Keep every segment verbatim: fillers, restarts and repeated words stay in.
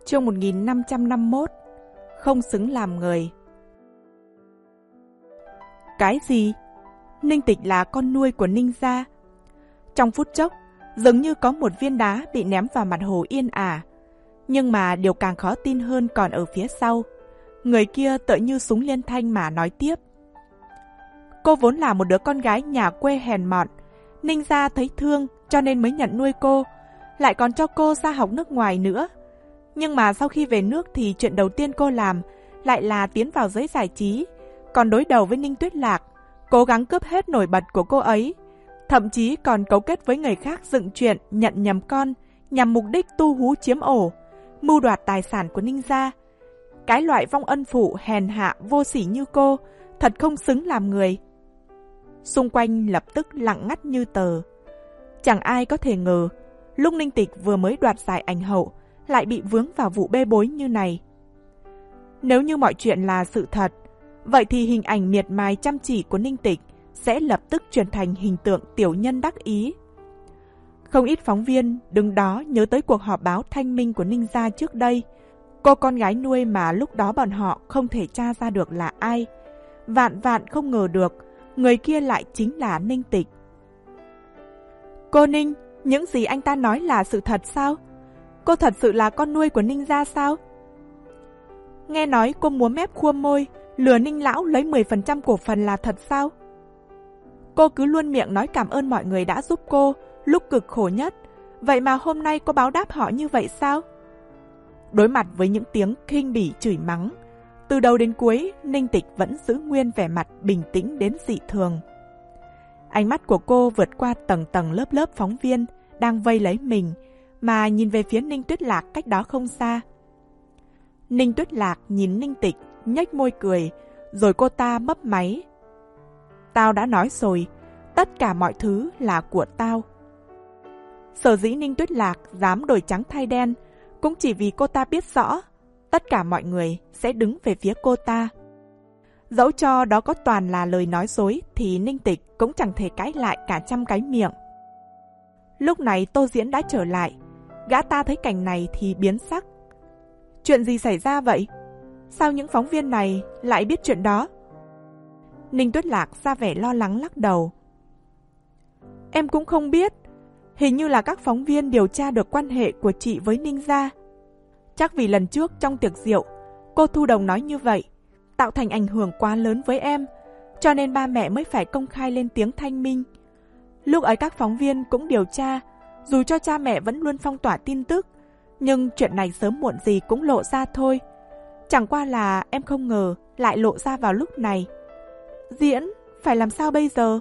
Chương một nghìn năm trăm năm mươi mốt. Không xứng làm người. Cái gì? Ninh Tịch là con nuôi của Ninh gia? Trong phút chốc, dường như có một viên đá bị ném vào mặt Hồ Yên Ả. Nhưng mà điều càng khó tin hơn còn ở phía sau. Người kia tựa như súng liên thanh mà nói tiếp. Cô vốn là một đứa con gái nhà quê hèn mọn. Ninh gia thấy thương cho nên mới nhận nuôi cô, lại còn cho cô ra học nước ngoài nữa. Nhưng mà sau khi về nước thì chuyện đầu tiên cô làm lại là tiến vào giới giải trí, còn đối đầu với Ninh Tuyết Lạc, cố gắng cướp hết nổi bật của cô ấy. Thậm chí còn cấu kết với người khác dựng chuyện nhận nhầm con nhằm mục đích tu hú chiếm ổ, mưu đoạt tài sản của Ninh gia. Cái loại vong ân phụ hèn hạ vô sỉ như cô thật không xứng làm người. Xung quanh lập tức lặng ngắt như tờ. Chẳng ai có thể ngờ lúc Ninh Tịch vừa mới đoạt giải ảnh hậu lại bị vướng vào vụ bê bối như này. Nếu như mọi chuyện là sự thật, vậy thì hình ảnh miệt mài chăm chỉ của Ninh Tịch sẽ lập tức chuyển thành hình tượng tiểu nhân đắc ý. Không ít phóng viên đứng đó nhớ tới cuộc họp báo thanh minh của Ninh gia trước đây. Cô con gái nuôi mà lúc đó bọn họ không thể tra ra được là ai. Vạn vạn không ngờ được, người kia lại chính là Ninh Tịch. Cô Ninh, những gì anh ta nói là sự thật sao? Cô thật sự là con nuôi của Ninh gia sao? Nghe nói cô múa mép khua môi, lừa Ninh lão lấy mười phần trăm cổ phần là thật sao? Cô cứ luôn miệng nói cảm ơn mọi người đã giúp cô lúc cực khổ nhất, vậy mà hôm nay cô báo đáp họ như vậy sao? Đối mặt với những tiếng khinh bỉ chửi mắng, từ đầu đến cuối Ninh Tịch vẫn giữ nguyên vẻ mặt bình tĩnh đến dị thường. Ánh mắt của cô vượt qua tầng tầng lớp lớp phóng viên đang vây lấy mình, mà nhìn về phía Ninh Tuyết Lạc cách đó không xa. Ninh Tuyết Lạc nhìn Ninh Tịch, nhếch môi cười, rồi cô ta mấp máy. Tao đã nói rồi, tất cả mọi thứ là của tao. Sở dĩ Ninh Tuyết Lạc dám đổi trắng thay đen, cũng chỉ vì cô ta biết rõ, tất cả mọi người sẽ đứng về phía cô ta. Dẫu cho đó có toàn là lời nói dối, thì Ninh Tịch cũng chẳng thể cãi lại cả trăm cái miệng. Lúc này Tô Diễn đã trở lại, gã ta thấy cảnh này thì biến sắc. Chuyện gì xảy ra vậy? Sao những phóng viên này lại biết chuyện đó? Ninh Tuyết Lạc ra vẻ lo lắng lắc đầu. Em cũng không biết. Hình như là các phóng viên điều tra được quan hệ của chị với Ninh gia. Chắc vì lần trước trong tiệc rượu, cô Thu Đồng nói như vậy, tạo thành ảnh hưởng quá lớn với em, cho nên ba mẹ mới phải công khai lên tiếng thanh minh. Lúc ấy các phóng viên cũng điều tra, dù cho cha mẹ vẫn luôn phong tỏa tin tức, nhưng chuyện này sớm muộn gì cũng lộ ra thôi. Chẳng qua là em không ngờ lại lộ ra vào lúc này. Diễn, phải làm sao bây giờ?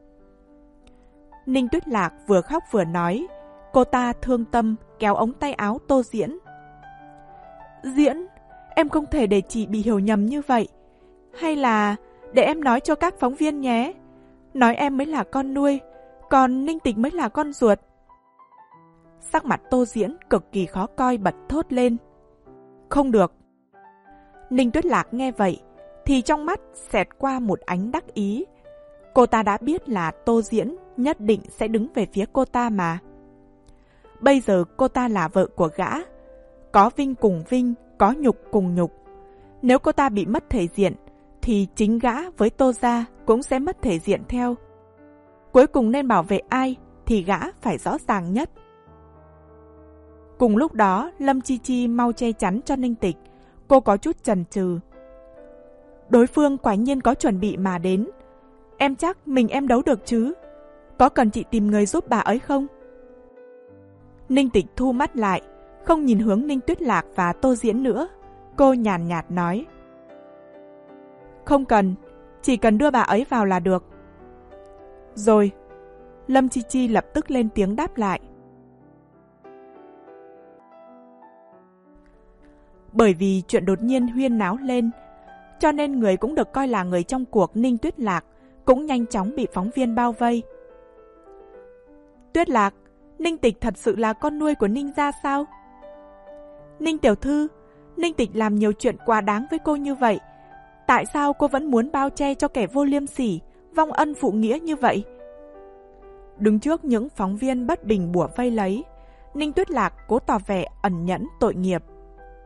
Ninh Tuyết Lạc vừa khóc vừa nói. Cô ta thương tâm kéo ống tay áo Tô Diễn. Diễn, em không thể để chị bị hiểu nhầm như vậy. Hay là để em nói cho các phóng viên nhé. Nói em mới là con nuôi, còn Ninh Tịch mới là con ruột. Sắc mặt Tô Diễn cực kỳ khó coi bật thốt lên. Không được. Ninh Tuyết Lạc nghe vậy thì trong mắt xẹt qua một ánh đắc ý. Cô ta đã biết là Tô Diễn nhất định sẽ đứng về phía cô ta mà. Bây giờ cô ta là vợ của gã, có vinh cùng vinh, có nhục cùng nhục. Nếu cô ta bị mất thể diện thì chính gã với Tô gia cũng sẽ mất thể diện theo. Cuối cùng nên bảo vệ ai thì gã phải rõ ràng nhất. Cùng lúc đó, Lâm Chi Chi mau che chắn cho Ninh Tịch. Cô có chút chần chừ. Đối phương quả nhiên có chuẩn bị mà đến. Em chắc mình em đấu được chứ? Có cần chị tìm người giúp bà ấy không? Ninh Tịch thu mắt lại, không nhìn hướng Ninh Tuyết Lạc và Tô Diễn nữa. Cô nhàn nhạt nói. Không cần, chỉ cần đưa bà ấy vào là được. Rồi. Lâm Chi Chi lập tức lên tiếng đáp lại. Bởi vì chuyện đột nhiên huyên náo lên, cho nên người cũng được coi là người trong cuộc Ninh Tuyết Lạc cũng nhanh chóng bị phóng viên bao vây. Tuyết Lạc, Ninh Tịch thật sự là con nuôi của Ninh gia sao? Ninh tiểu thư, Ninh Tịch làm nhiều chuyện quá đáng với cô như vậy. Tại sao cô vẫn muốn bao che cho kẻ vô liêm sỉ, vong ân phụ nghĩa như vậy? Đứng trước những phóng viên bất bình bủa vây lấy, Ninh Tuyết Lạc cố tỏ vẻ ẩn nhẫn tội nghiệp.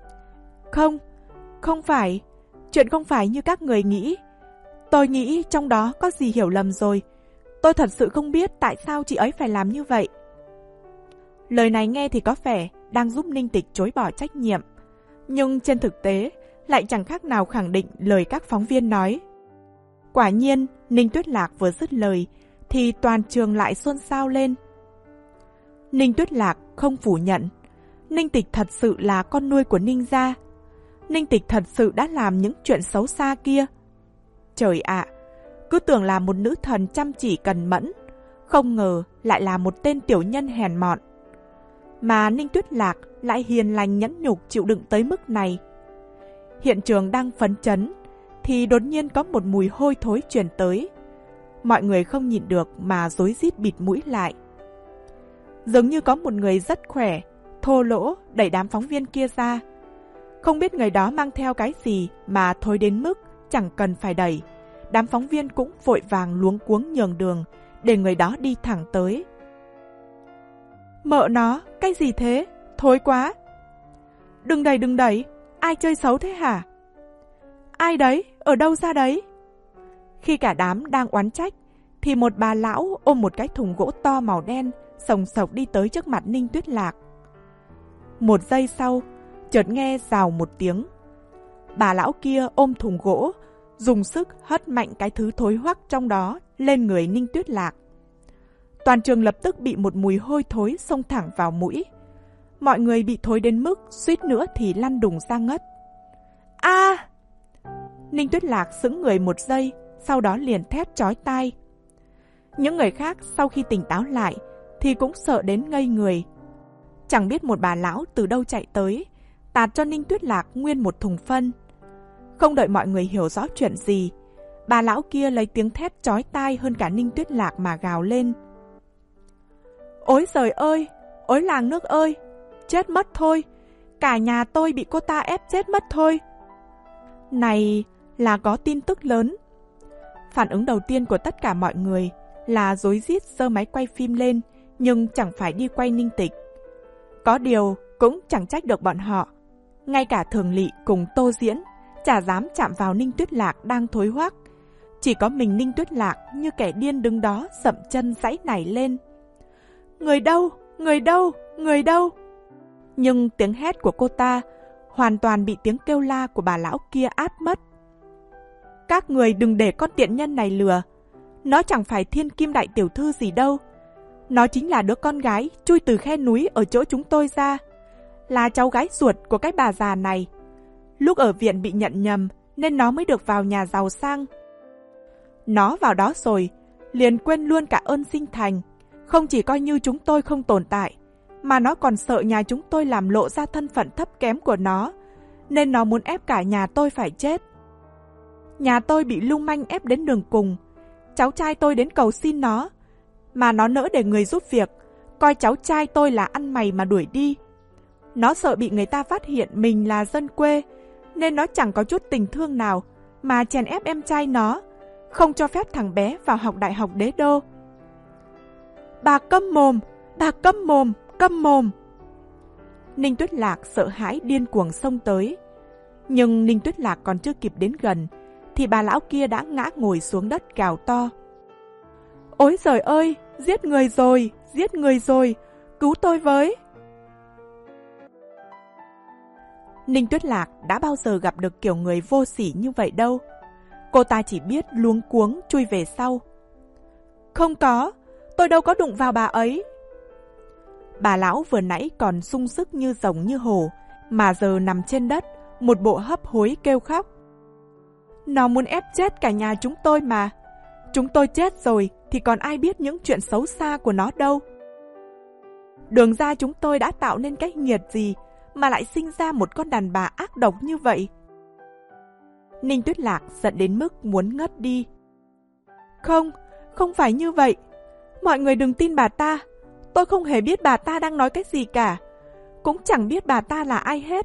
Không, không phải. Chuyện không phải như các người nghĩ. Tôi nghĩ trong đó có gì hiểu lầm rồi. Tôi thật sự không biết tại sao chị ấy phải làm như vậy. Lời này nghe thì có vẻ đang giúp Ninh Tịch chối bỏ trách nhiệm. Nhưng trên thực tế lại chẳng khác nào khẳng định lời các phóng viên nói. Quả nhiên, Ninh Tuyết Lạc vừa dứt lời thì toàn trường lại xôn xao lên. Ninh Tuyết Lạc không phủ nhận. Ninh Tịch thật sự là con nuôi của Ninh gia. Ninh Tịch thật sự đã làm những chuyện xấu xa kia. Trời ạ, cứ tưởng là một nữ thần chăm chỉ cần mẫn, không ngờ lại là một tên tiểu nhân hèn mọn. Mà Ninh Tuyết Lạc lại hiền lành nhẫn nhục chịu đựng tới mức này. Hiện trường đang phấn chấn, thì đột nhiên có một mùi hôi thối truyền tới. Mọi người không nhịn được mà rối rít bịt mũi lại. Giống như có một người rất khỏe, thô lỗ đẩy đám phóng viên kia ra. Không biết người đó mang theo cái gì mà thối đến mức chẳng cần phải đẩy. Đám phóng viên cũng vội vàng luống cuống nhường đường để người đó đi thẳng tới. Mợ nó, cái gì thế? Thối quá! Đừng đẩy, đừng đẩy! Ai chơi xấu thế hả? Ai đấy? Ở đâu ra đấy? Khi cả đám đang oán trách, thì một bà lão ôm một cái thùng gỗ to màu đen, sồng sộc đi tới trước mặt Ninh Tuyết Lạc. Một giây sau, chợt nghe rào một tiếng. Bà lão kia ôm thùng gỗ, dùng sức hất mạnh cái thứ thối hoắc trong đó lên người Ninh Tuyết Lạc. Toàn trường lập tức bị một mùi hôi thối xông thẳng vào mũi. Mọi người bị thối đến mức suýt nữa thì lăn đùng ra ngất. A! À! Ninh Tuyết Lạc sững người một giây, sau đó liền thét chói tai. Những người khác sau khi tỉnh táo lại thì cũng sợ đến ngây người. Chẳng biết một bà lão từ đâu chạy tới, tạt cho Ninh Tuyết Lạc nguyên một thùng phân. Không đợi mọi người hiểu rõ chuyện gì, bà lão kia lấy tiếng thét chói tai hơn cả Ninh Tuyết Lạc mà gào lên. Ối giời ơi! Ối làng nước ơi! Chết mất thôi! Cả nhà tôi bị cô ta ép chết mất thôi! Này là có tin tức lớn. Phản ứng đầu tiên của tất cả mọi người là rối rít giơ máy quay phim lên, nhưng chẳng phải đi quay Ninh Tịch. Có điều cũng chẳng trách được bọn họ. Ngay cả Thường Lỵ cùng Tô Diễn chả dám chạm vào Ninh Tuyết Lạc đang thối hoắc. Chỉ có mình Ninh Tuyết Lạc như kẻ điên đứng đó dậm chân giãy nảy lên. Người đâu? Người đâu? Người đâu? Nhưng tiếng hét của cô ta hoàn toàn bị tiếng kêu la của bà lão kia át mất. Các người đừng để con tiện nhân này lừa. Nó chẳng phải thiên kim đại tiểu thư gì đâu. Nó chính là đứa con gái chui từ khe núi ở chỗ chúng tôi ra. Là cháu gái ruột của cái bà già này. Lúc ở viện bị nhận nhầm nên nó mới được vào nhà giàu sang. Nó vào đó rồi, liền quên luôn cả ơn sinh thành. Không chỉ coi như chúng tôi không tồn tại, mà nó còn sợ nhà chúng tôi làm lộ ra thân phận thấp kém của nó, nên nó muốn ép cả nhà tôi phải chết. Nhà tôi bị lưu manh ép đến đường cùng. Cháu trai tôi đến cầu xin nó, mà nó nỡ để người giúp việc, coi cháu trai tôi là ăn mày mà đuổi đi. Nó sợ bị người ta phát hiện mình là dân quê, nên nó chẳng có chút tình thương nào mà chèn ép em trai nó, không cho phép thằng bé vào học đại học Đế Đô. Bà câm mồm, bà câm mồm, câm mồm. Ninh Tuyết Lạc sợ hãi điên cuồng xông tới. Nhưng Ninh Tuyết Lạc còn chưa kịp đến gần, thì bà lão kia đã ngã ngồi xuống đất gào to. Ôi giời ơi, giết người rồi, giết người rồi, cứu tôi với. Ninh Tuyết Lạc đã bao giờ gặp được kiểu người vô sỉ như vậy đâu. Cô ta chỉ biết luống cuống chui về sau. Không có, tôi đâu có đụng vào bà ấy. Bà lão vừa nãy còn sung sức như rồng như hổ, mà giờ nằm trên đất, một bộ hấp hối kêu khóc. Nó muốn ép chết cả nhà chúng tôi mà. Chúng tôi chết rồi thì còn ai biết những chuyện xấu xa của nó đâu. Đường ra chúng tôi đã tạo nên cái nghiệt gì mà lại sinh ra một con đàn bà ác độc như vậy. Ninh Tuyết Lạc giận đến mức muốn ngất đi. Không, không phải như vậy. Mọi người đừng tin bà ta. Tôi không hề biết bà ta đang nói cái gì cả. Cũng chẳng biết bà ta là ai hết.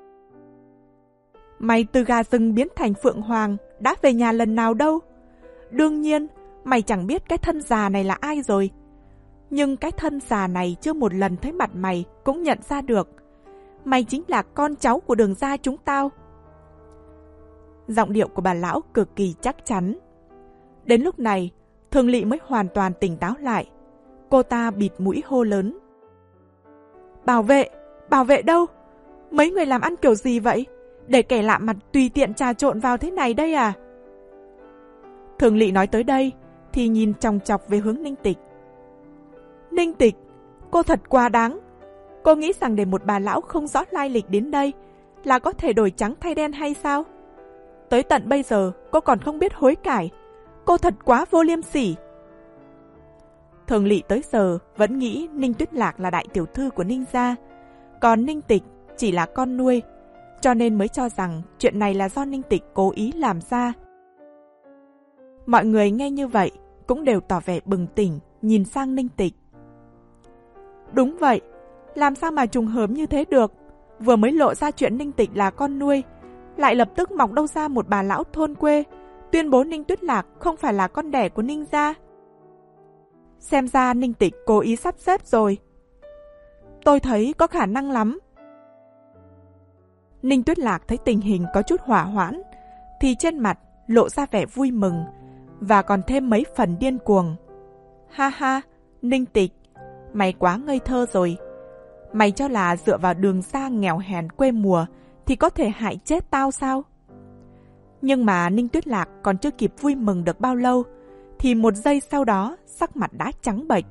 Mày từ gà rừng biến thành phượng hoàng đã về nhà lần nào đâu. Đương nhiên, mày chẳng biết cái thân già này là ai rồi. Nhưng cái thân già này chưa một lần thấy mặt mày cũng nhận ra được. mày chính là con cháu của Đường gia chúng tao. Giọng điệu của bà lão cực kỳ chắc chắn. Đến lúc này, Thường Lỵ mới hoàn toàn tỉnh táo lại. Cô ta bịt mũi hô lớn. Bảo vệ, bảo vệ đâu? Mấy người làm ăn kiểu gì vậy? Để kẻ lạ mặt tùy tiện trà trộn vào thế này đây à? Thường Lỵ nói tới đây thì nhìn chòng chọc về hướng Ninh Tịch. Ninh Tịch, cô thật quá đáng. Cô nghĩ rằng để một bà lão không rõ lai lịch đến đây là có thể đổi trắng thay đen hay sao? Tới tận bây giờ cô còn không biết hối cải. Cô thật quá vô liêm sỉ. Thường Lỵ tới giờ vẫn nghĩ Ninh Tuyết Lạc là đại tiểu thư của Ninh gia, còn Ninh Tịch chỉ là con nuôi, cho nên mới cho rằng chuyện này là do Ninh Tịch cố ý làm ra. Mọi người nghe như vậy cũng đều tỏ vẻ bừng tỉnh, nhìn sang Ninh Tịch. Đúng vậy, làm sao mà trùng hợp như thế được? Vừa mới lộ ra chuyện Ninh Tịch là con nuôi, lại lập tức mọc đâu ra một bà lão thôn quê, tuyên bố Ninh Tuyết Lạc không phải là con đẻ của Ninh gia. Xem ra Ninh Tịch cố ý sắp xếp rồi. Tôi thấy có khả năng lắm. Ninh Tuyết Lạc thấy tình hình có chút hỏa hoãn, thì trên mặt lộ ra vẻ vui mừng, và còn thêm mấy phần điên cuồng. Ha ha, Ninh Tịch, mày quá ngây thơ rồi. Mày cho là dựa vào Đường gia nghèo hèn quê mùa thì có thể hại chết tao sao? Nhưng mà Ninh Tuyết Lạc còn chưa kịp vui mừng được bao lâu, thì một giây sau đó sắc mặt đã trắng bệch.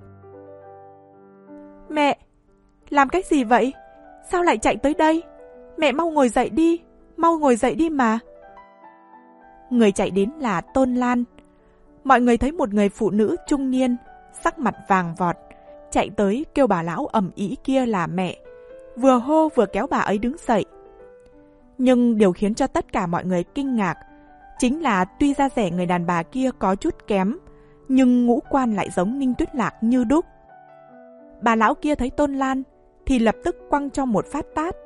Mẹ, làm cái gì vậy? Sao lại chạy tới đây? Mẹ mau ngồi dậy đi, mau ngồi dậy đi mà. Người chạy đến là Tôn Lan. Mọi người thấy một người phụ nữ trung niên, sắc mặt vàng vọt, chạy tới kêu bà lão ầm ĩ kia là mẹ, vừa hô vừa kéo bà ấy đứng dậy. Nhưng điều khiến cho tất cả mọi người kinh ngạc chính là tuy da dẻ người đàn bà kia có chút kém, nhưng ngũ quan lại giống Ninh Tuyết Lạc như đúc. Bà lão kia thấy Tôn Lan thì lập tức quăng cho một phát tát.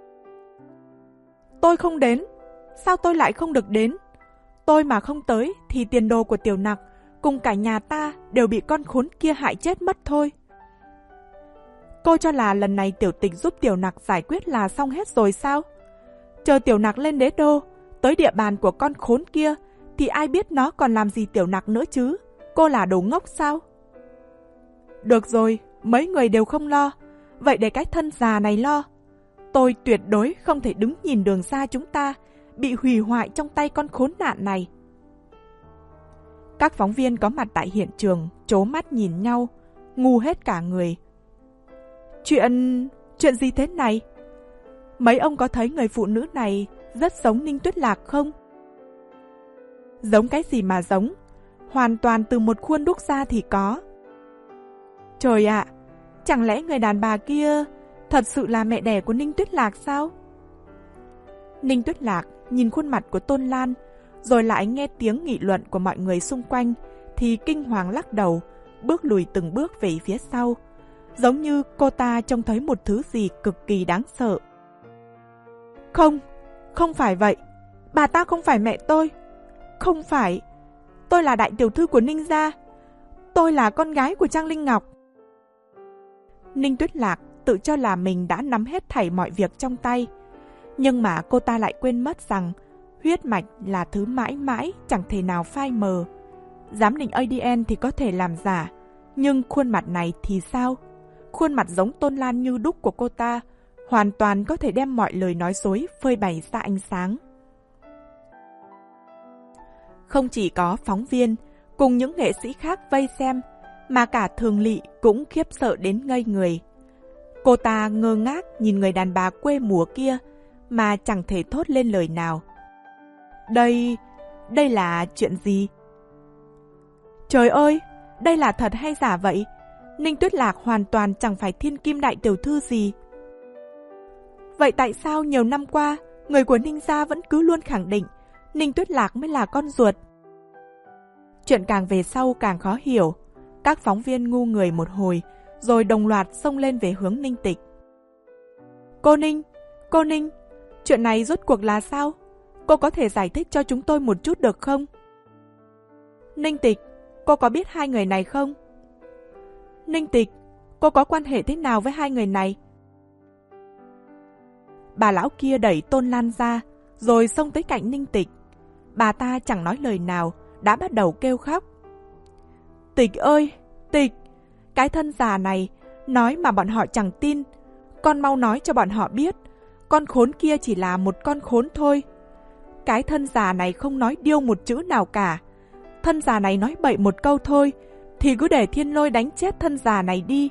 Tôi không đến, sao tôi lại không được đến? Tôi mà không tới thì tiền đồ của Tiểu Nặc cùng cả nhà ta đều bị con khốn kia hại chết mất thôi. Cô cho là lần này Tiểu Tịch giúp Tiểu Nặc giải quyết là xong hết rồi sao? Chờ Tiểu Nặc lên đế đô, tới địa bàn của con khốn kia thì ai biết nó còn làm gì Tiểu Nặc nữa chứ? Cô là đồ ngốc sao? Được rồi, mấy người đều không lo, vậy để cái thân già này lo. Tôi tuyệt đối không thể đứng nhìn Đường gia chúng ta bị hủy hoại trong tay con khốn nạn này. Các phóng viên có mặt tại hiện trường trố mắt nhìn nhau, ngu hết cả người. Chuyện... chuyện gì thế này? Mấy ông có thấy người phụ nữ này rất giống Ninh Tuyết Lạc không? Giống cái gì mà giống? Hoàn toàn từ một khuôn đúc ra thì có. Trời ạ, chẳng lẽ người đàn bà kia thật sự là mẹ đẻ của Ninh Tuyết Lạc sao? Ninh Tuyết Lạc nhìn khuôn mặt của Tôn Lan, rồi lại nghe tiếng nghị luận của mọi người xung quanh, thì kinh hoàng lắc đầu, bước lùi từng bước về phía sau, giống như cô ta trông thấy một thứ gì cực kỳ đáng sợ. Không, không phải vậy. Bà ta không phải mẹ tôi. Không phải. Tôi là đại tiểu thư của Ninh gia. Tôi là con gái của Trang Linh Ngọc. Ninh Tuyết Lạc tự cho là mình đã nắm hết thảy mọi việc trong tay. Nhưng mà cô ta lại quên mất rằng huyết mạch là thứ mãi mãi chẳng thể nào phai mờ. Giám định a đê en thì có thể làm giả, nhưng khuôn mặt này thì sao? Khuôn mặt giống Tôn Lan như đúc của cô ta hoàn toàn có thể đem mọi lời nói dối phơi bày ra ánh sáng. Không chỉ có phóng viên cùng những nghệ sĩ khác vây xem, mà cả Thường Lỵ cũng khiếp sợ đến ngây người. Cô ta ngơ ngác nhìn người đàn bà quê mùa kia mà chẳng thể thốt lên lời nào. Đây, đây là chuyện gì? Trời ơi, đây là thật hay giả vậy? Ninh Tuyết Lạc hoàn toàn chẳng phải thiên kim đại tiểu thư gì. Vậy tại sao nhiều năm qua, người của Ninh gia vẫn cứ luôn khẳng định Ninh Tuyết Lạc mới là con ruột? Chuyện càng về sau càng khó hiểu. Các phóng viên ngu người một hồi, rồi đồng loạt xông lên về hướng Ninh Tịch. Cô Ninh, cô Ninh, chuyện này rốt cuộc là sao? Cô có thể giải thích cho chúng tôi một chút được không? Ninh Tịch, cô có biết hai người này không? Ninh Tịch, cô có quan hệ thế nào với hai người này? Bà lão kia đẩy Tôn Lan ra, rồi xông tới cạnh Ninh Tịch. Bà ta chẳng nói lời nào, đã bắt đầu kêu khóc. Tịch ơi, Tịch, cái thân già này, nói mà bọn họ chẳng tin. Con mau nói cho bọn họ biết, con khốn kia chỉ là một con khốn thôi. Cái thân già này không nói điêu một chữ nào cả. Thân già này nói bậy một câu thôi, thì cứ để Thiên Lôi đánh chết thân già này đi.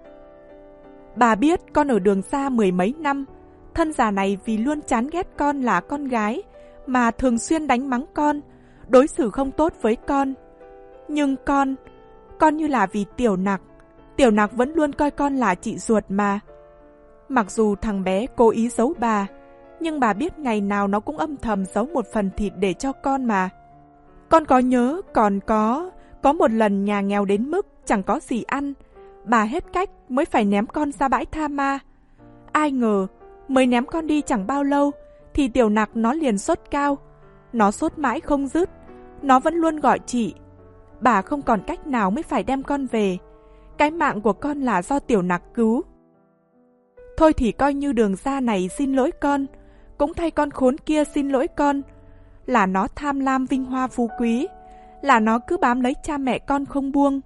Bà biết con ở đường xa mười mấy năm, thân già này vì luôn chán ghét con là con gái, mà thường xuyên đánh mắng con, đối xử không tốt với con. Nhưng con, con như là vì Tiểu Nặc, Tiểu Nặc vẫn luôn coi con là chị ruột mà. Mặc dù thằng bé cố ý giấu bà, nhưng bà biết ngày nào nó cũng âm thầm giấu một phần thịt để cho con mà. Con có nhớ còn có, có một lần nhà nghèo đến mức chẳng có gì ăn, bà hết cách mới phải ném con ra bãi tha ma. Ai ngờ, mới ném con đi chẳng bao lâu, thì Tiểu Nặc nó liền sốt cao. Nó sốt mãi không dứt, nó vẫn luôn gọi chị. Bà không còn cách nào mới phải đem con về. Cái mạng của con là do Tiểu Nặc cứu. Thôi thì coi như đường ra này xin lỗi con, cũng thay con khốn kia xin lỗi con. Là nó tham lam vinh hoa phú quý, là nó cứ bám lấy cha mẹ con không buông.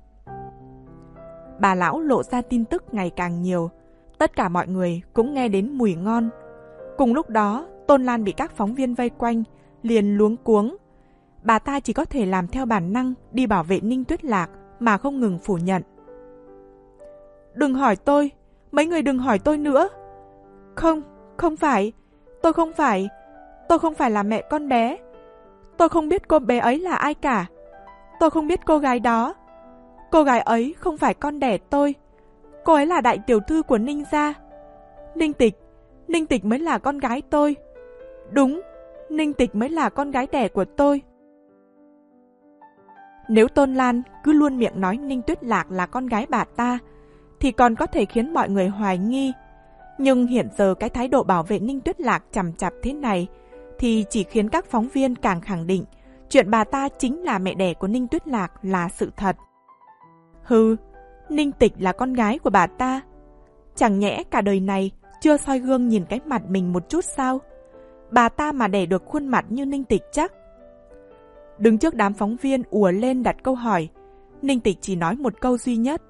Bà lão lộ ra tin tức ngày càng nhiều, tất cả mọi người cũng nghe đến mùi ngon. Cùng lúc đó, Tôn Lan bị các phóng viên vây quanh, liền luống cuống. Bà ta chỉ có thể làm theo bản năng đi bảo vệ Ninh Tuyết Lạc mà không ngừng phủ nhận. Đừng hỏi tôi, mấy người đừng hỏi tôi nữa. Không, không phải, tôi không phải, tôi không phải là mẹ con bé. Tôi không biết cô bé ấy là ai cả. Tôi không biết cô gái đó. Cô gái ấy không phải con đẻ tôi. Cô ấy là đại tiểu thư của Ninh gia. Ninh Tịch, Ninh Tịch mới là con gái tôi. Đúng, Ninh Tịch mới là con gái đẻ của tôi. Nếu Tôn Lan cứ luôn miệng nói Ninh Tuyết Lạc là con gái bà ta, thì còn có thể khiến mọi người hoài nghi. Nhưng hiện giờ cái thái độ bảo vệ Ninh Tuyết Lạc chằm chặp thế này, thì chỉ khiến các phóng viên càng khẳng định chuyện bà ta chính là mẹ đẻ của Ninh Tuyết Lạc là sự thật. Hừ, Ninh Tịch là con gái của bà ta. Chẳng nhẽ cả đời này chưa soi gương nhìn cái mặt mình một chút sao? Bà ta mà đẻ được khuôn mặt như Ninh Tịch chắc. Đứng trước đám phóng viên ùa lên đặt câu hỏi, Ninh Tịch chỉ nói một câu duy nhất.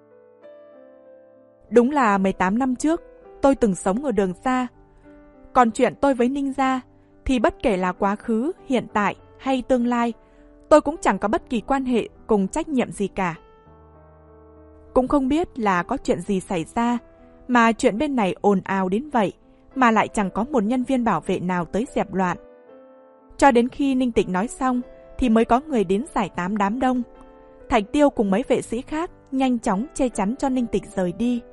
Đúng là mười tám năm trước, tôi từng sống ở đường xa. Còn chuyện tôi với Ninh gia, thì bất kể là quá khứ, hiện tại hay tương lai, tôi cũng chẳng có bất kỳ quan hệ cùng trách nhiệm gì cả. Cũng không biết là có chuyện gì xảy ra, mà chuyện bên này ồn ào đến vậy, mà lại chẳng có một nhân viên bảo vệ nào tới dẹp loạn. Cho đến khi Ninh Tịch nói xong, thì mới có người đến giải tán đám đông. Thạch Tiêu cùng mấy vệ sĩ khác nhanh chóng che chắn cho Ninh Tịch rời đi.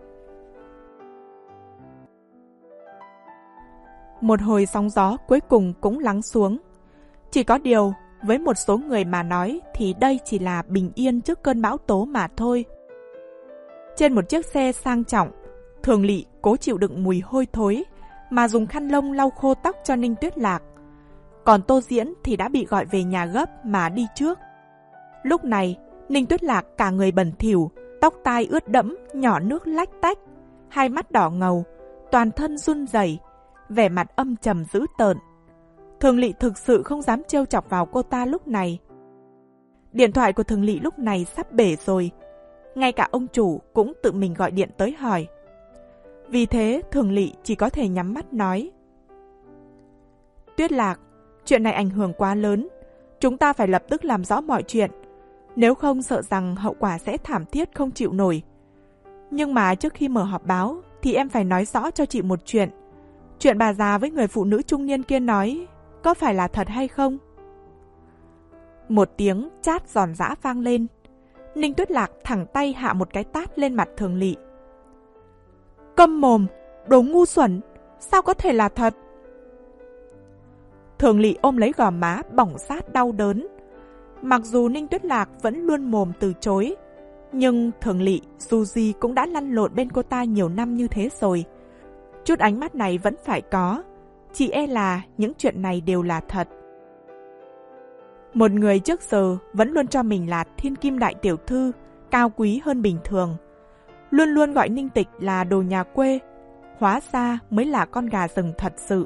Một hồi sóng gió cuối cùng cũng lắng xuống. Chỉ có điều, với một số người mà nói thì đây chỉ là bình yên trước cơn bão tố mà thôi. Trên một chiếc xe sang trọng, Thường Lỵ cố chịu đựng mùi hôi thối mà dùng khăn lông lau khô tóc cho Ninh Tuyết Lạc. Còn Tô Diễn thì đã bị gọi về nhà gấp mà đi trước. Lúc này, Ninh Tuyết Lạc cả người bẩn thỉu, tóc tai ướt đẫm, nhỏ nước lách tách, hai mắt đỏ ngầu, toàn thân run rẩy, vẻ mặt âm trầm dữ tợn. Thường Lỵ thực sự không dám trêu chọc vào cô ta lúc này. Điện thoại của Thường Lỵ lúc này sắp bể rồi. Ngay cả ông chủ cũng tự mình gọi điện tới hỏi. Vì thế Thường Lỵ chỉ có thể nhắm mắt nói. Tuyết Lạc, chuyện này ảnh hưởng quá lớn. Chúng ta phải lập tức làm rõ mọi chuyện. Nếu không sợ rằng hậu quả sẽ thảm thiết không chịu nổi. Nhưng mà trước khi mở họp báo thì em phải nói rõ cho chị một chuyện. Chuyện bà già với người phụ nữ trung niên kia nói có phải là thật hay không? Một tiếng chát giòn giã vang lên. Ninh Tuyết Lạc thẳng tay hạ một cái tát lên mặt Thường Lỵ. Câm mồm, đồ ngu xuẩn, sao có thể là thật? Thường Lỵ ôm lấy gò má bỏng rát đau đớn. Mặc dù Ninh Tuyết Lạc vẫn luôn mồm từ chối, nhưng Thường Lỵ dù gì cũng đã lăn lộn bên cô ta nhiều năm như thế rồi. Chút ánh mắt này vẫn phải có, chỉ e là những chuyện này đều là thật. Một người trước giờ vẫn luôn cho mình là thiên kim đại tiểu thư, cao quý hơn bình thường. Luôn luôn gọi Ninh Tịch là đồ nhà quê. hóa ra mới là con gà rừng thật sự.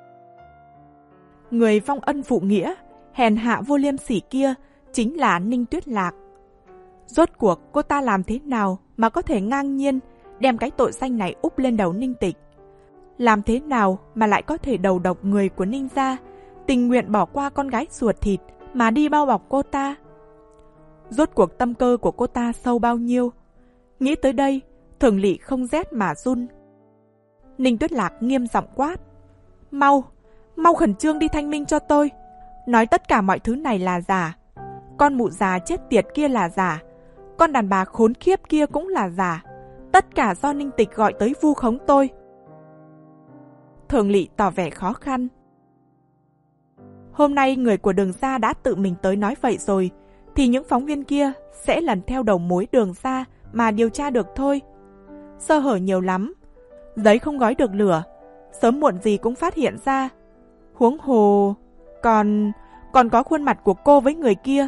Người vong ân phụ nghĩa, hèn hạ vô liêm sỉ kia chính là Ninh Tuyết Lạc. Rốt cuộc cô ta làm thế nào mà có thể ngang nhiên đem cái tội danh này úp lên đầu Ninh Tịch? Làm thế nào mà lại có thể đầu độc người của Ninh gia, tình nguyện bỏ qua con gái ruột thịt mà đi bao bọc cô ta? Rốt cuộc tâm cơ của cô ta sâu bao nhiêu? Nghĩ tới đây, Thường Lỵ không rét mà run. Ninh Tuyết Lạc nghiêm giọng quát: Mau, mau khẩn trương đi thanh minh cho tôi. Nói tất cả mọi thứ này là giả. Con mụ già chết tiệt kia là giả. Con đàn bà khốn khiếp kia cũng là giả. Tất cả do Ninh Tịch gọi tới vu khống tôi. Thường Lỵ tỏ vẻ khó khăn. Hôm nay người của Đường gia đã tự mình tới nói vậy rồi, thì những phóng viên kia sẽ lần theo đầu mối Đường gia mà điều tra được thôi. Sơ hở nhiều lắm. Giấy không gói được lửa, sớm muộn gì cũng phát hiện ra. Huống hồ, còn, còn có khuôn mặt của cô với người kia.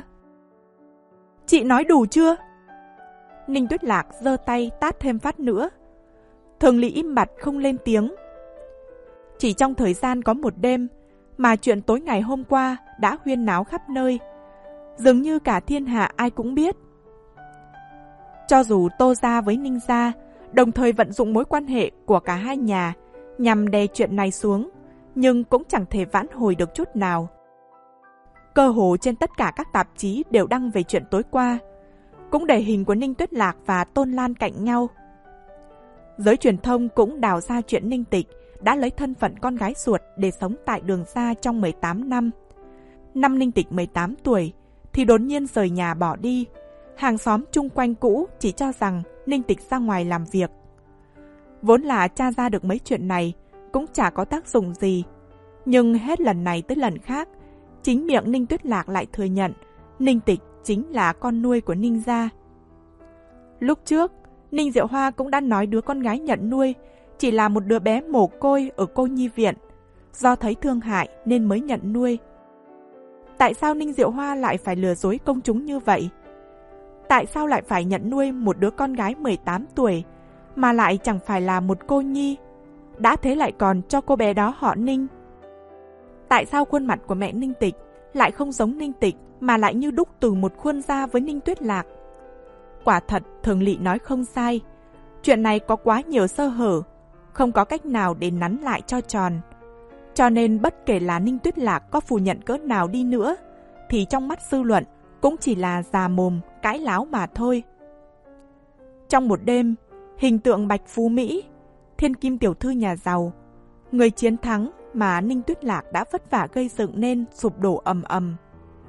Chị nói đủ chưa? Ninh Tuyết Lạc giơ tay tát thêm phát nữa. Thường Lỵ im bặt không lên tiếng. Chỉ trong thời gian có một đêm mà chuyện tối ngày hôm qua đã huyên náo khắp nơi. Dường như cả thiên hạ ai cũng biết. Cho dù Tô gia với Ninh gia đồng thời vận dụng mối quan hệ của cả hai nhà nhằm đè chuyện này xuống, nhưng cũng chẳng thể vãn hồi được chút nào. Cơ hồ trên tất cả các tạp chí đều đăng về chuyện tối qua, cũng để hình của Ninh Tuyết Lạc và Tôn Lan cạnh nhau. Giới truyền thông cũng đào ra chuyện Ninh Tịch đã lấy thân phận con gái ruột để sống tại Đường gia trong mười tám năm. Năm Ninh Tịch mười tám tuổi thì đột nhiên rời nhà bỏ đi. Hàng xóm chung quanh cũ chỉ cho rằng Ninh Tịch ra ngoài làm việc. Vốn là tra ra được mấy chuyện này cũng chả có tác dụng gì. Nhưng hết lần này tới lần khác, chính miệng Ninh Tuyết Lạc lại thừa nhận Ninh Tịch chính là con nuôi của Ninh gia. Lúc trước, Ninh Diệu Hoa cũng đã nói đứa con gái nhận nuôi chỉ là một đứa bé mồ côi ở cô nhi viện, do thấy thương hại nên mới nhận nuôi. Tại sao Ninh Diệu Hoa lại phải lừa dối công chúng như vậy? Tại sao lại phải nhận nuôi một đứa con gái mười tám tuổi mà lại chẳng phải là một cô nhi? Đã thế lại còn cho cô bé đó họ Ninh. Tại sao khuôn mặt của mẹ Ninh Tịch lại không giống Ninh Tịch mà lại như đúc từ một khuôn da với Ninh Tuyết Lạc? Quả thật Thường Lỵ nói không sai. Chuyện này có quá nhiều sơ hở, không có cách nào để nắn lại cho tròn. Cho nên bất kể là Ninh Tuyết Lạc có phủ nhận cỡ nào đi nữa, thì trong mắt dư luận cũng chỉ là già mồm, cãi láo mà thôi. Trong một đêm, hình tượng Bạch Phú Mỹ, thiên kim tiểu thư nhà giàu, người chiến thắng mà Ninh Tuyết Lạc đã vất vả gây dựng nên sụp đổ ầm ầm.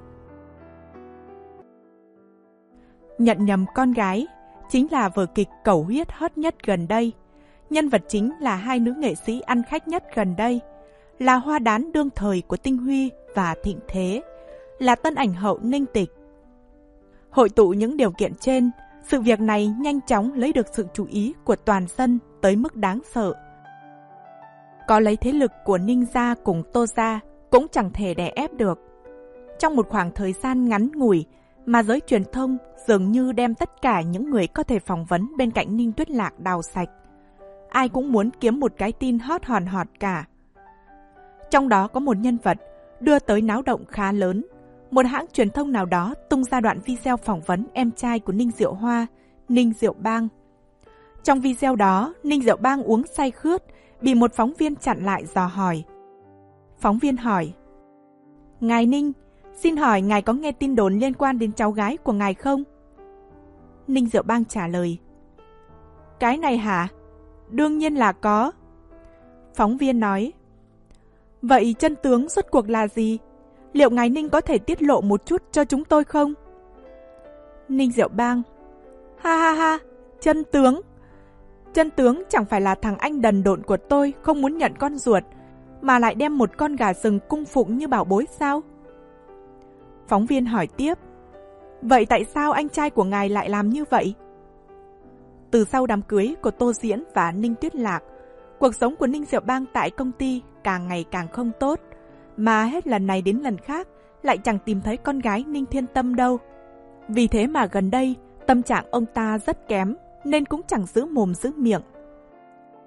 Nhận nhầm con gái chính là vở kịch cẩu huyết hot nhất gần đây. Nhân vật chính là hai nữ nghệ sĩ ăn khách nhất gần đây, là hoa đán đương thời của Tinh Huy và Thịnh Thế, là tân ảnh hậu Ninh Tịch. Hội tụ những điều kiện trên, sự việc này nhanh chóng lấy được sự chú ý của toàn dân tới mức đáng sợ. Có lấy thế lực của Ninh gia cùng Tô gia cũng chẳng thể đè ép được. Trong một khoảng thời gian ngắn ngủi mà giới truyền thông dường như đem tất cả những người có thể phỏng vấn bên cạnh Ninh Tuyết Lạc đào sạch. Ai cũng muốn kiếm một cái tin hot hòn hot cả. Trong đó có một nhân vật đưa tới náo động khá lớn. Một hãng truyền thông nào đó tung ra đoạn video phỏng vấn em trai của Ninh Diệu Hoa, Ninh Diệu Bang. Trong video đó, Ninh Diệu Bang uống say khướt, bị một phóng viên chặn lại dò hỏi. Phóng viên hỏi: Ngài Ninh, xin hỏi ngài có nghe tin đồn liên quan đến cháu gái của ngài không? Ninh Diệu Bang trả lời: Cái này hả? Đương nhiên là có. Phóng viên nói: Vậy chân tướng rốt cuộc là gì? Liệu ngài Ninh có thể tiết lộ một chút cho chúng tôi không? Ninh Diệu Bang: Ha ha ha, chân tướng. Chân tướng chẳng phải là thằng anh đần độn của tôi không muốn nhận con ruột, mà lại đem một con gà rừng cung phụng như bảo bối sao? Phóng viên hỏi tiếp: Vậy tại sao anh trai của ngài lại làm như vậy? Từ sau đám cưới của Tô Diễn và Ninh Tuyết Lạc, cuộc sống của Ninh Diệu Bang tại công ty càng ngày càng không tốt, mà hết lần này đến lần khác lại chẳng tìm thấy con gái Ninh Thiên Tâm đâu. Vì thế mà gần đây tâm trạng ông ta rất kém, nên cũng chẳng giữ mồm giữ miệng.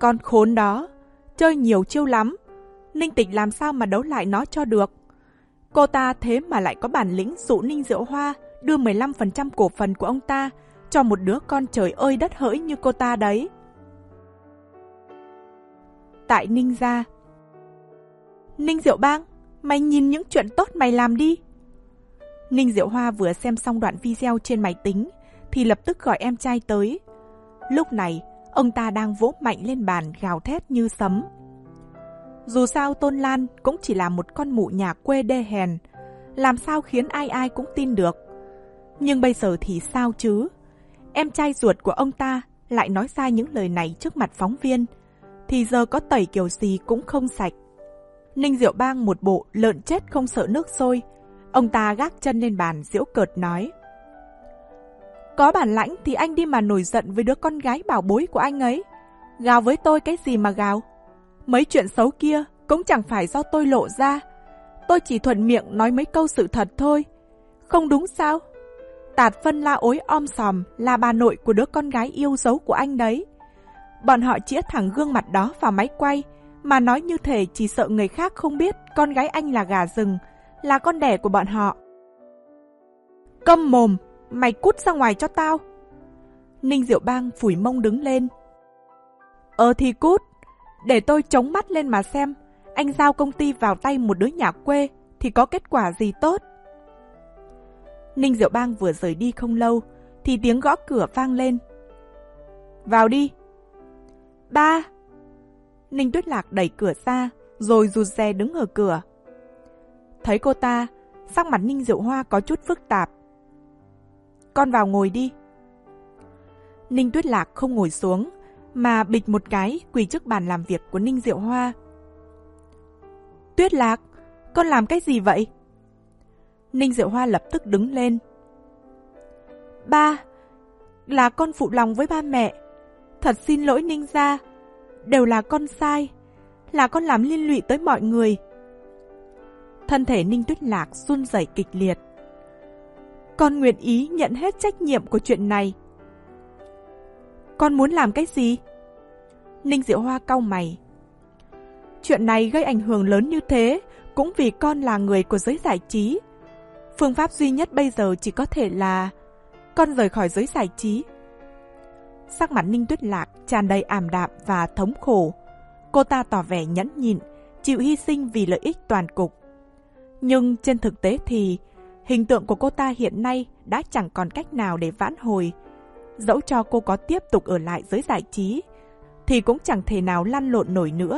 Con khốn đó, chơi nhiều chiêu lắm. Ninh Tịch làm sao mà đấu lại nó cho được. Cô ta thế mà lại có bản lĩnh dụ Ninh Diệu Hoa đưa mười lăm phần trăm cổ phần của ông ta cho một đứa con trời ơi đất hỡi như cô ta đấy. Tại Ninh gia. Ninh Diệu Bang, mày nhìn những chuyện tốt mày làm đi. Ninh Diệu Hoa vừa xem xong đoạn video trên máy tính thì lập tức gọi em trai tới. Lúc này, ông ta đang vỗ mạnh lên bàn gào thét như sấm. Dù sao Tôn Lan cũng chỉ là một con mụ nhà quê đê hèn, làm sao khiến ai ai cũng tin được. Nhưng bây giờ thì sao chứ? Em trai ruột của ông ta lại nói ra những lời này trước mặt phóng viên, thì giờ có tẩy kiểu gì cũng không sạch. Ninh Diệu Bang một bộ lợn chết không sợ nước sôi. Ông ta gác chân lên bàn giễu cợt nói: Có bản lãnh thì anh đi mà nổi giận với đứa con gái bảo bối của anh ấy. Gào với tôi cái gì mà gào? Mấy chuyện xấu kia cũng chẳng phải do tôi lộ ra. Tôi chỉ thuận miệng nói mấy câu sự thật thôi. Không đúng sao? Tạt Phân la ối om sòm là bà nội của đứa con gái yêu dấu của anh đấy. Bọn họ chĩa thẳng gương mặt đó vào máy quay, mà nói như thể chỉ sợ người khác không biết con gái anh là gà rừng, là con đẻ của bọn họ. Câm mồm, mày cút ra ngoài cho tao. Ninh Diệu Bang phủi mông đứng lên. Ờ thì cút, để tôi chống mắt lên mà xem, anh giao công ty vào tay một đứa nhà quê thì có kết quả gì tốt. Ninh Diệu Bang vừa rời đi không lâu thì tiếng gõ cửa vang lên. Vào đi. Ba. Ninh Tuyết Lạc đẩy cửa ra rồi rụt rè đứng ở cửa. Thấy cô ta, sắc mặt Ninh Diệu Hoa có chút phức tạp. Con vào ngồi đi. Ninh Tuyết Lạc không ngồi xuống mà bịch một cái quỳ trước bàn làm việc của Ninh Diệu Hoa. Tuyết Lạc, con làm cái gì vậy? Ninh Diệu Hoa lập tức đứng lên. Ba, là con phụ lòng với ba mẹ. Thật xin lỗi Ninh gia, đều là con sai, là con làm liên lụy tới mọi người. Thân thể Ninh Tuyết Lạc run rẩy kịch liệt. Con nguyện ý nhận hết trách nhiệm của chuyện này. Con muốn làm cái gì? Ninh Diệu Hoa cau mày. Chuyện này gây ảnh hưởng lớn như thế cũng vì con là người của giới giải trí. Phương pháp duy nhất bây giờ chỉ có thể là con rời khỏi giới giải trí. Sắc mặt Ninh Tuyết Lạc tràn đầy ảm đạm và thống khổ. Cô ta tỏ vẻ nhẫn nhịn, chịu hy sinh vì lợi ích toàn cục. Nhưng trên thực tế thì hình tượng của cô ta hiện nay đã chẳng còn cách nào để vãn hồi. Dẫu cho cô có tiếp tục ở lại giới giải trí thì cũng chẳng thể nào lăn lộn nổi nữa.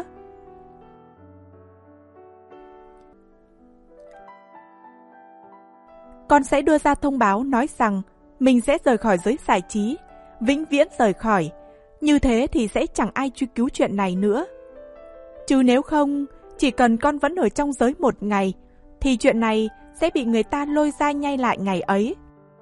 Con sẽ đưa ra thông báo nói rằng mình sẽ rời khỏi giới giải trí, vĩnh viễn rời khỏi. Như thế thì sẽ chẳng ai truy cứu chuyện này nữa. Chứ nếu không, chỉ cần con vẫn ở trong giới một ngày, thì chuyện này sẽ bị người ta lôi ra nhai lại ngày ấy.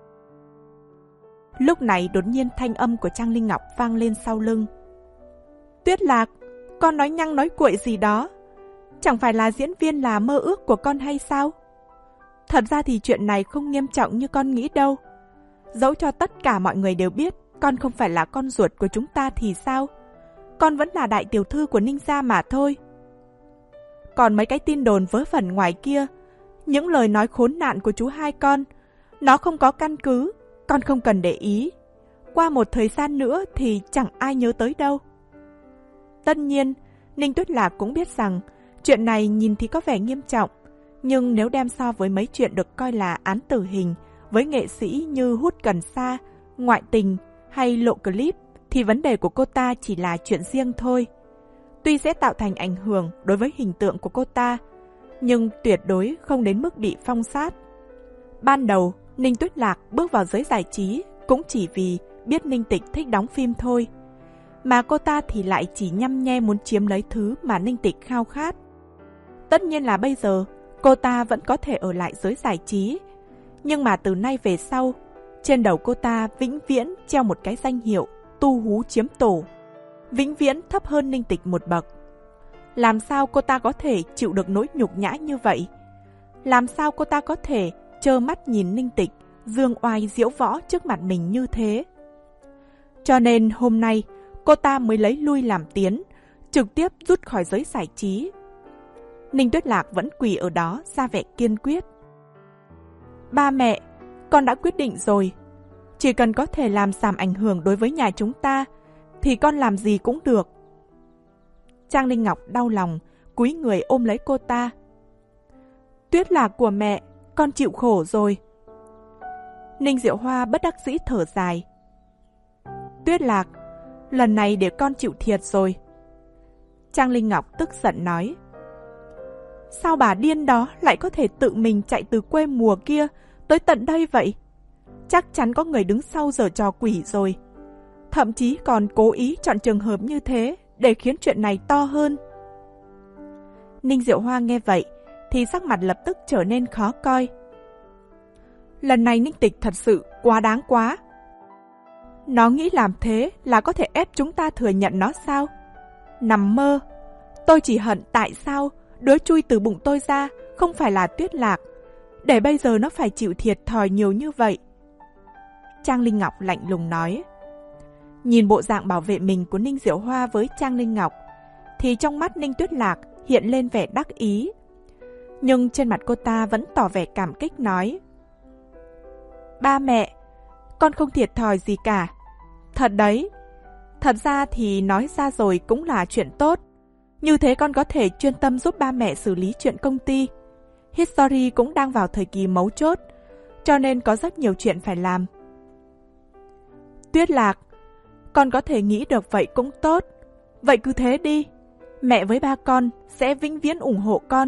Lúc này đột nhiên thanh âm của Trang Linh Ngọc vang lên sau lưng. Tuyết Lạc, con nói nhăng nói cuội gì đó. Chẳng phải là diễn viên là mơ ước của con hay sao? Thật ra thì chuyện này không nghiêm trọng như con nghĩ đâu. Dẫu cho tất cả mọi người đều biết con không phải là con ruột của chúng ta thì sao? Con vẫn là đại tiểu thư của Ninh gia mà thôi. Còn mấy cái tin đồn vớ vẩn ngoài kia, những lời nói khốn nạn của chú hai con, nó không có căn cứ, con không cần để ý. Qua một thời gian nữa thì chẳng ai nhớ tới đâu. Tất nhiên, Ninh Tuyết Lạc cũng biết rằng chuyện này nhìn thì có vẻ nghiêm trọng, nhưng nếu đem so với mấy chuyện được coi là án tử hình với nghệ sĩ như hút cần sa, ngoại tình hay lộ clip, thì vấn đề của cô ta chỉ là chuyện riêng thôi. Tuy sẽ tạo thành ảnh hưởng đối với hình tượng của cô ta, nhưng tuyệt đối không đến mức bị phong sát. Ban đầu, Ninh Tuyết Lạc bước vào giới giải trí cũng chỉ vì biết Ninh Tịch thích đóng phim thôi. Mà cô ta thì lại chỉ nhăm nhe muốn chiếm lấy thứ mà Ninh Tịch khao khát. Tất nhiên là bây giờ, cô ta vẫn có thể ở lại giới giải trí. Nhưng mà từ nay về sau, trên đầu cô ta vĩnh viễn treo một cái danh hiệu tu hú chiếm tổ. Vĩnh viễn thấp hơn Ninh Tịch một bậc. Làm sao cô ta có thể chịu được nỗi nhục nhã như vậy? Làm sao cô ta có thể trơ mắt nhìn Ninh Tịch dương oai diễu võ trước mặt mình như thế? Cho nên hôm nay, cô ta mới lấy lui làm tiến, trực tiếp rút khỏi giới giải trí. Ninh Tuyết Lạc vẫn quỳ ở đó ra vẻ kiên quyết. Ba mẹ, con đã quyết định rồi. Chỉ cần có thể làm giảm ảnh hưởng đối với nhà chúng ta, thì con làm gì cũng được. Trang Linh Ngọc đau lòng, cúi người ôm lấy cô ta. Tuyết Lạc của mẹ, con chịu khổ rồi. Ninh Diệu Hoa bất đắc dĩ thở dài. Tuyết Lạc, lần này để con chịu thiệt rồi. Trang Linh Ngọc tức giận nói. Sao bà điên đó lại có thể tự mình chạy từ quê mùa kia tới tận đây vậy? Chắc chắn có người đứng sau giở trò quỷ rồi. Thậm chí còn cố ý chọn trường hợp như thế để khiến chuyện này to hơn. Ninh Diệu Hoa nghe vậy thì sắc mặt lập tức trở nên khó coi. Lần này Ninh Tịch thật sự quá đáng quá. Nó nghĩ làm thế là có thể ép chúng ta thừa nhận nó sao? Nằm mơ. Tôi chỉ hận tại sao đứa chui từ bụng tôi ra không phải là Tuyết Lạc, để bây giờ nó phải chịu thiệt thòi nhiều như vậy. Trang Linh Ngọc lạnh lùng nói. Nhìn bộ dạng bảo vệ mình của Ninh Diệu Hoa với Trang Linh Ngọc, thì trong mắt Ninh Tuyết Lạc hiện lên vẻ đắc ý. Nhưng trên mặt cô ta vẫn tỏ vẻ cảm kích nói. Ba mẹ, con không thiệt thòi gì cả. Thật đấy, thật ra thì nói ra rồi cũng là chuyện tốt. Như thế con có thể chuyên tâm giúp ba mẹ xử lý chuyện công ty. History cũng đang vào thời kỳ mấu chốt, cho nên có rất nhiều chuyện phải làm. Tuyết Lạc, con có thể nghĩ được vậy cũng tốt. Vậy cứ thế đi. Mẹ với ba con sẽ vĩnh viễn ủng hộ con.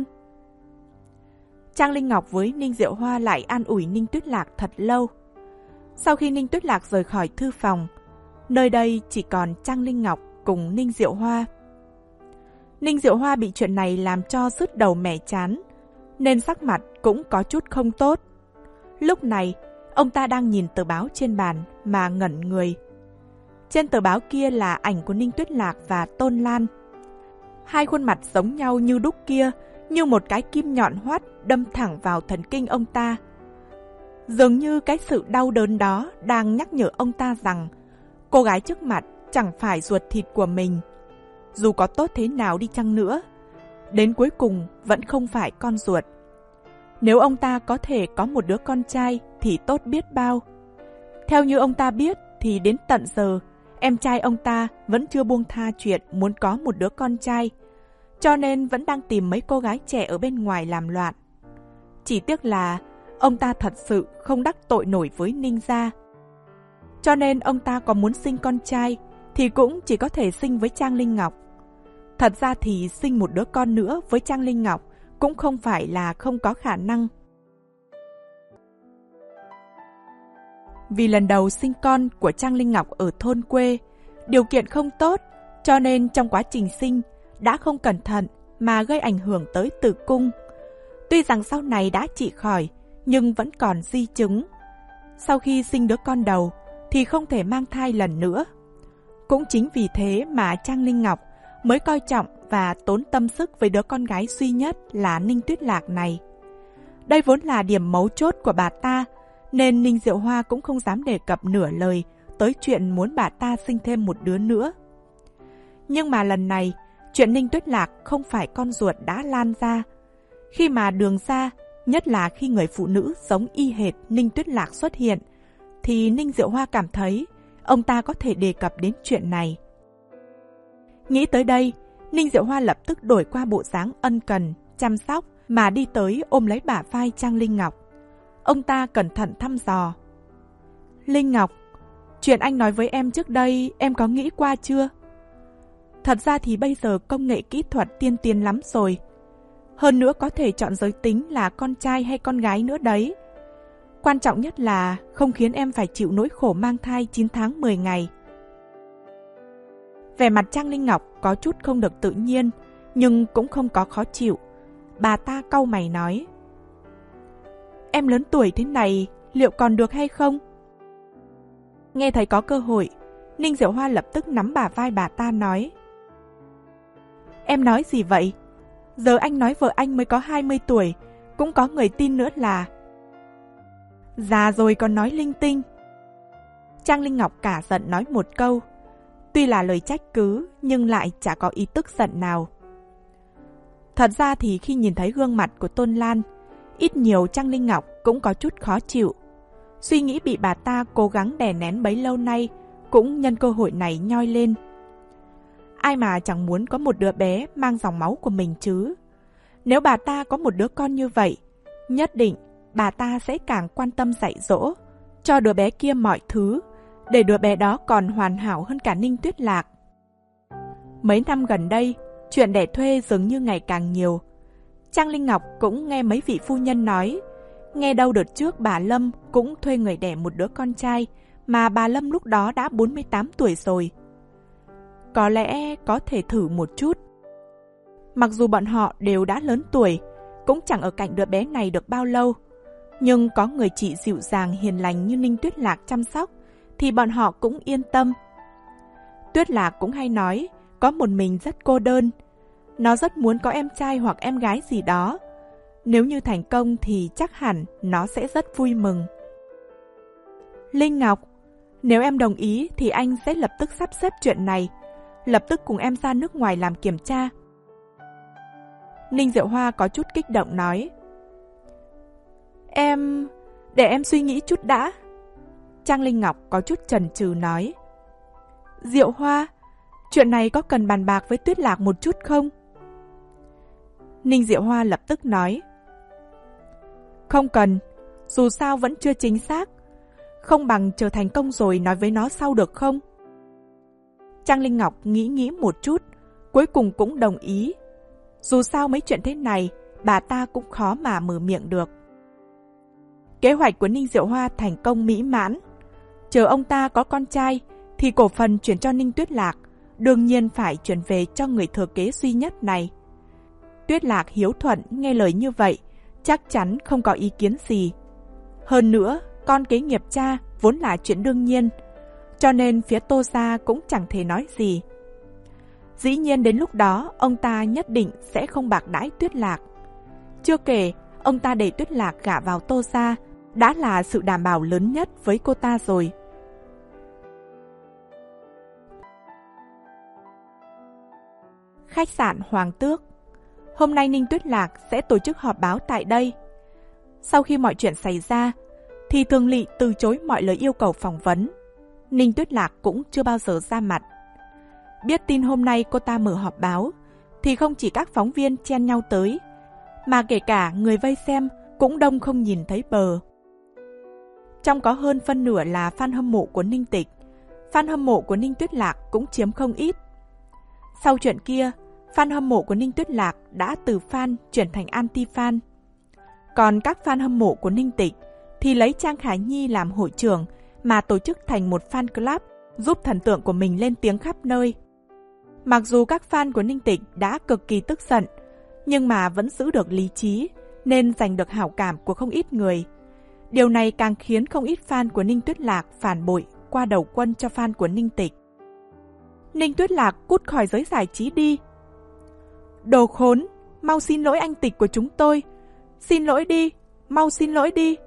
Trang Linh Ngọc với Ninh Diệu Hoa lại an ủi Ninh Tuyết Lạc thật lâu. Sau khi Ninh Tuyết Lạc rời khỏi thư phòng, nơi đây chỉ còn Trang Linh Ngọc cùng Ninh Diệu Hoa. Ninh Diệu Hoa bị chuyện này làm cho sứt đầu mẻ chán, nên sắc mặt cũng có chút không tốt. Lúc này, ông ta đang nhìn tờ báo trên bàn mà ngẩn người. Trên tờ báo kia là ảnh của Ninh Tuyết Lạc và Tôn Lan. Hai khuôn mặt giống nhau như đúc kia, như một cái kim nhọn hoắt đâm thẳng vào thần kinh ông ta. Dường như cái sự đau đớn đó đang nhắc nhở ông ta rằng cô gái trước mặt chẳng phải ruột thịt của mình. Dù có tốt thế nào đi chăng nữa, đến cuối cùng vẫn không phải con ruột. Nếu ông ta có thể có một đứa con trai thì tốt biết bao. Theo như ông ta biết thì đến tận giờ, em trai ông ta vẫn chưa buông tha chuyện muốn có một đứa con trai, cho nên vẫn đang tìm mấy cô gái trẻ ở bên ngoài làm loạn. Chỉ tiếc là ông ta thật sự không đắc tội nổi với Ninh gia. Cho nên ông ta có muốn sinh con trai thì cũng chỉ có thể sinh với Trang Linh Ngọc. Thật ra thì sinh một đứa con nữa với Trang Linh Ngọc cũng không phải là không có khả năng. Vì lần đầu sinh con của Trang Linh Ngọc ở thôn quê, điều kiện không tốt, cho nên trong quá trình sinh đã không cẩn thận mà gây ảnh hưởng tới tử cung. Tuy rằng sau này đã trị khỏi, nhưng vẫn còn di chứng. Sau khi sinh đứa con đầu thì không thể mang thai lần nữa. Cũng chính vì thế mà Trang Linh Ngọc mới coi trọng và tốn tâm sức với đứa con gái duy nhất là Ninh Tuyết Lạc này. Đây vốn là điểm mấu chốt của bà ta, nên Ninh Diệu Hoa cũng không dám đề cập nửa lời tới chuyện muốn bà ta sinh thêm một đứa nữa. Nhưng mà lần này, chuyện Ninh Tuyết Lạc không phải con ruột đã lan ra. Khi mà Đường ra, nhất là khi người phụ nữ giống y hệt Ninh Tuyết Lạc xuất hiện, thì Ninh Diệu Hoa cảm thấy ông ta có thể đề cập đến chuyện này. Nghĩ tới đây, Ninh Diệu Hoa lập tức đổi qua bộ dáng ân cần, chăm sóc mà đi tới ôm lấy bả vai Trang Linh Ngọc. Ông ta cẩn thận thăm dò. Linh Ngọc, chuyện anh nói với em trước đây em có nghĩ qua chưa? Thật ra thì bây giờ công nghệ kỹ thuật tiên tiến lắm rồi. Hơn nữa có thể chọn giới tính là con trai hay con gái nữa đấy. Quan trọng nhất là không khiến em phải chịu nỗi khổ mang thai chín tháng mười ngày. Vẻ mặt Trang Linh Ngọc có chút không được tự nhiên, nhưng cũng không có khó chịu. Bà ta cau mày nói. Em lớn tuổi thế này, liệu còn được hay không? Nghe thấy có cơ hội, Ninh Diệu Hoa lập tức nắm bả vai bà ta nói. Em nói gì vậy? Giờ anh nói vợ anh mới có hai mươi tuổi, cũng có người tin nữa là... Già rồi còn nói linh tinh. Trang Linh Ngọc cả giận nói một câu. Tuy là lời trách cứ, nhưng lại chả có ý tức giận nào. Thật ra thì khi nhìn thấy gương mặt của Tôn Lan, ít nhiều Trang Linh Ngọc cũng có chút khó chịu. Suy nghĩ bị bà ta cố gắng đè nén bấy lâu nay cũng nhân cơ hội này nhoi lên. Ai mà chẳng muốn có một đứa bé mang dòng máu của mình chứ. Nếu bà ta có một đứa con như vậy, nhất định bà ta sẽ càng quan tâm dạy dỗ, cho đứa bé kia mọi thứ, để đứa bé đó còn hoàn hảo hơn cả Ninh Tuyết Lạc. Mấy năm gần đây, chuyện đẻ thuê dường như ngày càng nhiều. Trang Linh Ngọc cũng nghe mấy vị phu nhân nói, nghe đâu đợt trước bà Lâm cũng thuê người đẻ một đứa con trai, mà bà Lâm lúc đó đã bốn mươi tám tuổi rồi. Có lẽ có thể thử một chút. Mặc dù bọn họ đều đã lớn tuổi, cũng chẳng ở cạnh đứa bé này được bao lâu, nhưng có người chị dịu dàng hiền lành như Ninh Tuyết Lạc chăm sóc, thì bọn họ cũng yên tâm. Tuyết Lạc cũng hay nói, có một mình rất cô đơn. Nó rất muốn có em trai hoặc em gái gì đó. Nếu như thành công thì chắc hẳn nó sẽ rất vui mừng. Linh Ngọc, nếu em đồng ý thì anh sẽ lập tức sắp xếp chuyện này, lập tức cùng em ra nước ngoài làm kiểm tra. Ninh Diệu Hoa có chút kích động nói. Em... để em suy nghĩ chút đã. Trang Linh Ngọc có chút chần chừ nói. Diệu Hoa, chuyện này có cần bàn bạc với Tuyết Lạc một chút không? Ninh Diệu Hoa lập tức nói. Không cần, dù sao vẫn chưa chính xác. Không bằng chờ thành công rồi nói với nó sau được không? Trang Linh Ngọc nghĩ nghĩ một chút, cuối cùng cũng đồng ý. Dù sao mấy chuyện thế này, bà ta cũng khó mà mở miệng được. Kế hoạch của Ninh Diệu Hoa thành công mỹ mãn. Chờ ông ta có con trai, thì cổ phần chuyển cho Ninh Tuyết Lạc, đương nhiên phải chuyển về cho người thừa kế duy nhất này. Tuyết Lạc hiếu thuận nghe lời như vậy, chắc chắn không có ý kiến gì. Hơn nữa, con kế nghiệp cha vốn là chuyện đương nhiên, cho nên phía Tô gia cũng chẳng thể nói gì. Dĩ nhiên đến lúc đó, ông ta nhất định sẽ không bạc đãi Tuyết Lạc. Chưa kể, ông ta để Tuyết Lạc gả vào Tô gia đã là sự đảm bảo lớn nhất với cô ta rồi. Khách sạn Hoàng Tước. Hôm nay Ninh Tuyết Lạc sẽ tổ chức họp báo tại đây. Sau khi mọi chuyện xảy ra, thì Thường Lị từ chối mọi lời yêu cầu phỏng vấn. Ninh Tuyết Lạc cũng chưa bao giờ ra mặt. Biết tin hôm nay cô ta mở họp báo, thì không chỉ các phóng viên chen nhau tới, mà kể cả người vây xem cũng đông không nhìn thấy bờ. Trong có hơn phân nửa là fan hâm mộ của Ninh Tịch, fan hâm mộ của Ninh Tuyết Lạc cũng chiếm không ít. Sau chuyện kia, fan hâm mộ của Ninh Tuyết Lạc đã từ fan chuyển thành anti-fan. Còn các fan hâm mộ của Ninh Tịch thì lấy Trang Khả Nhi làm hội trưởng mà tổ chức thành một fan club, giúp thần tượng của mình lên tiếng khắp nơi. Mặc dù các fan của Ninh Tịch đã cực kỳ tức giận, nhưng mà vẫn giữ được lý trí, nên giành được hảo cảm của không ít người. Điều này càng khiến không ít fan của Ninh Tuyết Lạc phản bội qua đầu quân cho fan của Ninh Tịch. Ninh Tuyết Lạc cút khỏi giới giải trí đi. Đồ khốn, mau xin lỗi anh Tịch của chúng tôi. Xin lỗi đi, mau xin lỗi đi.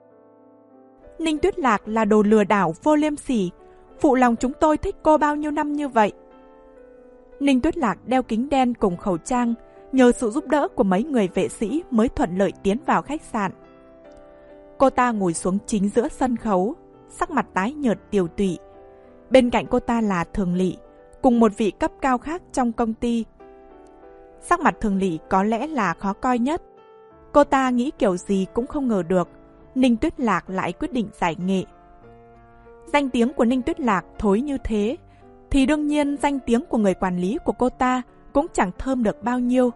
Ninh Tuyết Lạc là đồ lừa đảo vô liêm sỉ, phụ lòng chúng tôi thích cô bao nhiêu năm như vậy. Ninh Tuyết Lạc đeo kính đen cùng khẩu trang, nhờ sự giúp đỡ của mấy người vệ sĩ mới thuận lợi tiến vào khách sạn. Cô ta ngồi xuống chính giữa sân khấu, sắc mặt tái nhợt tiều tụy. Bên cạnh cô ta là Thường Lị, cùng một vị cấp cao khác trong công ty. Sắc mặt Thường Lị có lẽ là khó coi nhất. Cô ta nghĩ kiểu gì cũng không ngờ được, Ninh Tuyết Lạc lại quyết định giải nghệ. Danh tiếng của Ninh Tuyết Lạc thối như thế, thì đương nhiên danh tiếng của người quản lý của cô ta cũng chẳng thơm được bao nhiêu.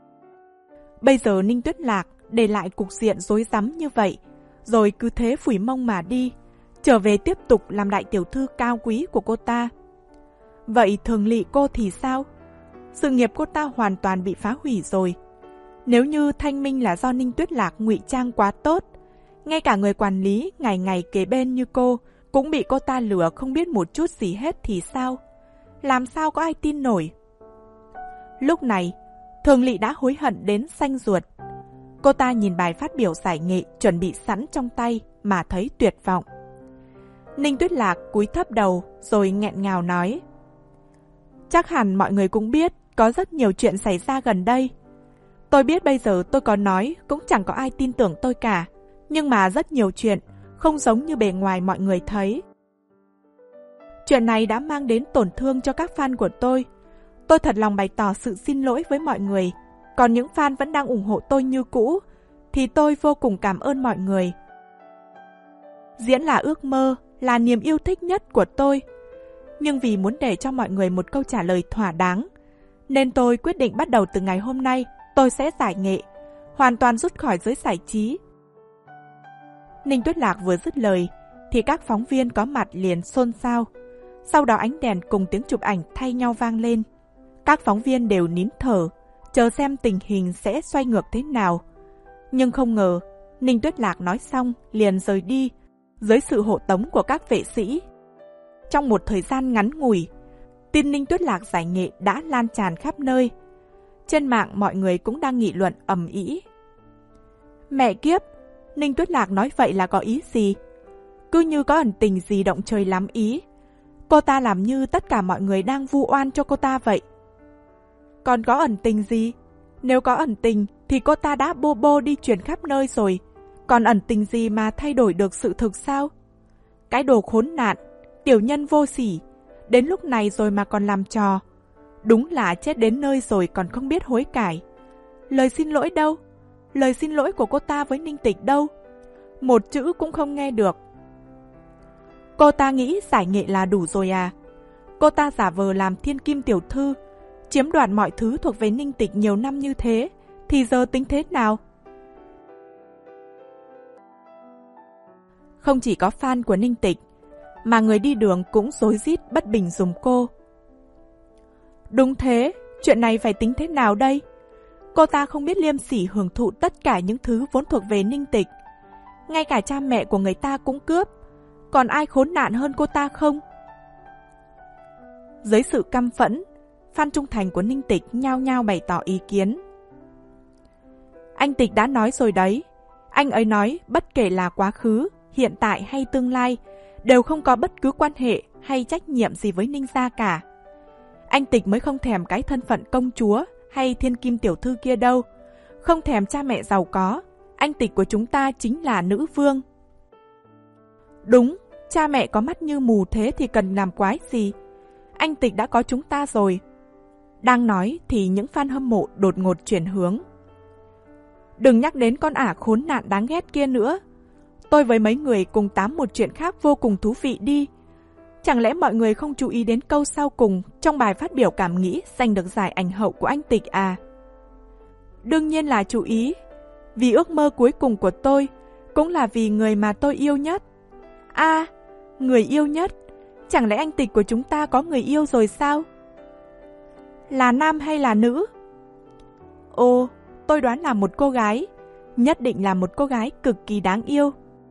Bây giờ Ninh Tuyết Lạc để lại cục diện rối rắm như vậy, rồi cứ thế phủi mông mà đi, trở về tiếp tục làm đại tiểu thư cao quý của cô ta. Vậy Thường Lị cô thì sao? Sự nghiệp cô ta hoàn toàn bị phá hủy rồi. Nếu như thanh minh là do Ninh Tuyết Lạc ngụy trang quá tốt, ngay cả người quản lý ngày ngày kế bên như cô cũng bị cô ta lừa không biết một chút gì hết thì sao? Làm sao có ai tin nổi? Lúc này, Thường Lị đã hối hận đến xanh ruột. Cô ta nhìn bài phát biểu giải nghệ chuẩn bị sẵn trong tay mà thấy tuyệt vọng. Ninh Tuyết Lạc cúi thấp đầu rồi nghẹn ngào nói. Chắc hẳn mọi người cũng biết có rất nhiều chuyện xảy ra gần đây. Tôi biết bây giờ tôi có nói cũng chẳng có ai tin tưởng tôi cả. Nhưng mà rất nhiều chuyện không giống như bề ngoài mọi người thấy. Chuyện này đã mang đến tổn thương cho các fan của tôi. Tôi thật lòng bày tỏ sự xin lỗi với mọi người. Còn những fan vẫn đang ủng hộ tôi như cũ thì tôi vô cùng cảm ơn mọi người. Diễn là ước mơ, là niềm yêu thích nhất của tôi. Nhưng vì muốn để cho mọi người một câu trả lời thỏa đáng, nên tôi quyết định bắt đầu từ ngày hôm nay tôi sẽ giải nghệ, hoàn toàn rút khỏi giới giải trí. Ninh Tuyết Lạc vừa dứt lời thì các phóng viên có mặt liền xôn xao. Sau đó ánh đèn cùng tiếng chụp ảnh thay nhau vang lên. Các phóng viên đều nín thở, chờ xem tình hình sẽ xoay ngược thế nào. Nhưng không ngờ, Ninh Tuyết Lạc nói xong liền rời đi, dưới sự hộ tống của các vệ sĩ. Trong một thời gian ngắn ngủi, tin Ninh Tuyết Lạc giải nghệ đã lan tràn khắp nơi. Trên mạng mọi người cũng đang nghị luận ầm ĩ. Mẹ kiếp, Ninh Tuyết Lạc nói vậy là có ý gì? Cứ như có ẩn tình gì động trời lắm ý. Cô ta làm như tất cả mọi người đang vu oan cho cô ta vậy. Còn có ẩn tình gì? Nếu có ẩn tình thì cô ta đã bô bô đi chuyển khắp nơi rồi. Còn ẩn tình gì mà thay đổi được sự thực sao? Cái đồ khốn nạn, tiểu nhân vô sỉ, đến lúc này rồi mà còn làm trò. Đúng là chết đến nơi rồi còn không biết hối cải. Lời xin lỗi đâu? Lời xin lỗi của cô ta với Ninh Tịch đâu? Một chữ cũng không nghe được. Cô ta nghĩ giải nghệ là đủ rồi à? Cô ta giả vờ làm thiên kim tiểu thư, chiếm đoạt mọi thứ thuộc về Ninh Tịch nhiều năm như thế, thì giờ tính thế nào? Không chỉ có fan của Ninh Tịch, mà người đi đường cũng rối rít bất bình giùm cô. Đúng thế, chuyện này phải tính thế nào đây? Cô ta không biết liêm sỉ hưởng thụ tất cả những thứ vốn thuộc về Ninh Tịch. Ngay cả cha mẹ của người ta cũng cướp. Còn ai khốn nạn hơn cô ta không? Dưới sự căm phẫn, fan trung thành của Ninh Tịch nhao nhao bày tỏ ý kiến. Anh Tịch đã nói rồi đấy. Anh ấy nói bất kể là quá khứ, hiện tại hay tương lai, đều không có bất cứ quan hệ hay trách nhiệm gì với Ninh gia cả. Anh Tịch mới không thèm cái thân phận công chúa hay thiên kim tiểu thư kia đâu. Không thèm cha mẹ giàu có. Anh Tịch của chúng ta chính là nữ vương. Đúng, cha mẹ có mắt như mù thế thì cần làm quái gì? Anh Tịch đã có chúng ta rồi. Đang nói thì những fan hâm mộ đột ngột chuyển hướng. Đừng nhắc đến con ả khốn nạn đáng ghét kia nữa. Tôi với mấy người cùng tám một chuyện khác vô cùng thú vị đi. Chẳng lẽ mọi người không chú ý đến câu sau cùng trong bài phát biểu cảm nghĩ giành được giải ảnh hậu của anh Tịch à? Đương nhiên là chú ý. Vì ước mơ cuối cùng của tôi cũng là vì người mà tôi yêu nhất. À, người yêu nhất? Chẳng lẽ anh Tịch của chúng ta có người yêu rồi sao? Là nam hay là nữ? Ồ, tôi đoán là một cô gái. Nhất định là một cô gái cực kỳ đáng yêu.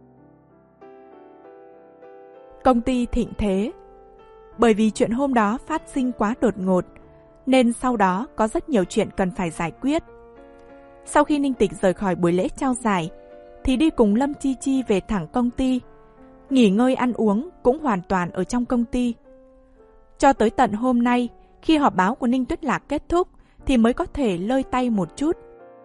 Công ty thịnh thế. Bởi vì chuyện hôm đó phát sinh quá đột ngột, nên sau đó có rất nhiều chuyện cần phải giải quyết. Sau khi Ninh Tịch rời khỏi buổi lễ trao giải, thì đi cùng Lâm Chi Chi về thẳng công ty. Nghỉ ngơi ăn uống cũng hoàn toàn ở trong công ty. Cho tới tận hôm nay, khi họp báo của Ninh Tuyết Lạc kết thúc, thì mới có thể lơi tay một chút.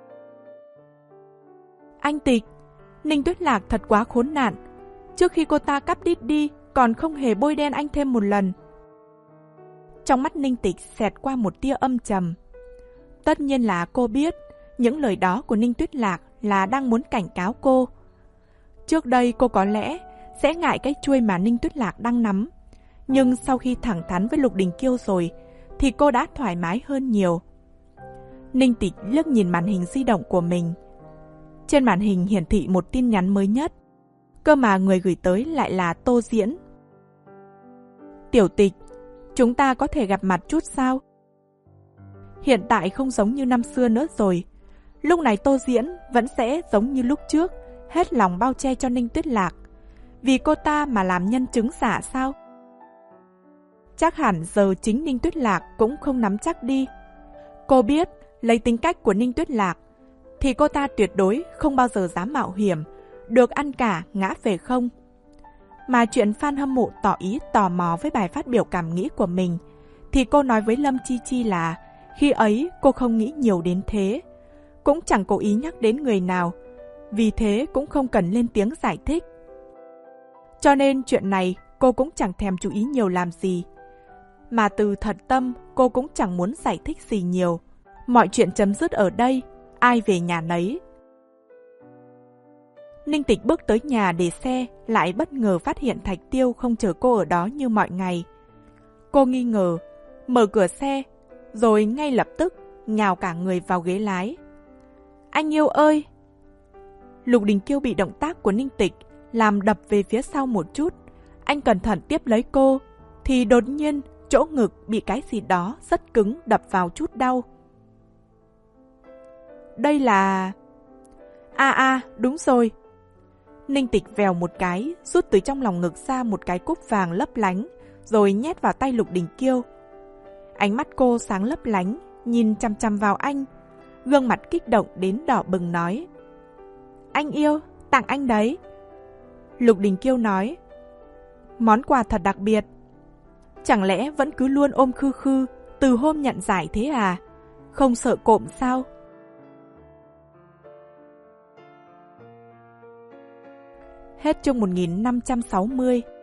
Anh Tịch, Ninh Tuyết Lạc thật quá khốn nạn. Trước khi cô ta cắp đít đi, còn không hề bôi đen anh thêm một lần. Trong mắt Ninh Tịch xẹt qua một tia âm trầm. Tất nhiên là cô biết, những lời đó của Ninh Tuyết Lạc là đang muốn cảnh cáo cô. Trước đây cô có lẽ sẽ ngại cái chuôi mà Ninh Tuyết Lạc đang nắm. Nhưng sau khi thẳng thắn với Lục Đình Kiêu rồi, thì cô đã thoải mái hơn nhiều. Ninh Tịch liếc nhìn màn hình di động của mình. Trên màn hình hiển thị một tin nhắn mới nhất. Cơ mà người gửi tới lại là Tô Diễn. Tiểu Tịch, chúng ta có thể gặp mặt chút sao? Hiện tại không giống như năm xưa nữa rồi. Lúc này Tô Diễn vẫn sẽ giống như lúc trước, hết lòng bao che cho Ninh Tuyết Lạc. Vì cô ta mà làm nhân chứng giả sao? Chắc hẳn giờ chính Ninh Tuyết Lạc cũng không nắm chắc đi. Cô biết, lấy tính cách của Ninh Tuyết Lạc, thì cô ta tuyệt đối không bao giờ dám mạo hiểm, được ăn cả ngã về không. Mà chuyện fan hâm mộ tỏ ý tò mò với bài phát biểu cảm nghĩ của mình, thì cô nói với Lâm Chi Chi là khi ấy cô không nghĩ nhiều đến thế, cũng chẳng cố ý nhắc đến người nào, vì thế cũng không cần lên tiếng giải thích. Cho nên chuyện này cô cũng chẳng thèm chú ý nhiều làm gì. Mà từ thật tâm cô cũng chẳng muốn giải thích gì nhiều. Mọi chuyện chấm dứt ở đây, ai về nhà nấy. Ninh Tịch bước tới nhà để xe, lại bất ngờ phát hiện Thạch Tiêu không chờ cô ở đó như mọi ngày. Cô nghi ngờ, mở cửa xe, rồi ngay lập tức nhào cả người vào ghế lái. Anh yêu ơi! Lục Đình Kiêu bị động tác của Ninh Tịch làm đập về phía sau một chút. Anh cẩn thận tiếp lấy cô, thì đột nhiên chỗ ngực bị cái gì đó rất cứng đập vào chút đau. Đây là... À à, đúng rồi. Ninh Tịch vèo một cái, rút từ trong lòng ngực ra một cái cúp vàng lấp lánh, rồi nhét vào tay Lục Đình Kiêu. Ánh mắt cô sáng lấp lánh, nhìn chăm chăm vào anh, gương mặt kích động đến đỏ bừng nói. Anh yêu, tặng anh đấy. Lục Đình Kiêu nói. Món quà thật đặc biệt. Chẳng lẽ vẫn cứ luôn ôm khư khư từ hôm nhận giải thế à? Không sợ cộm sao? Hết chương một nghìn năm trăm sáu mươi.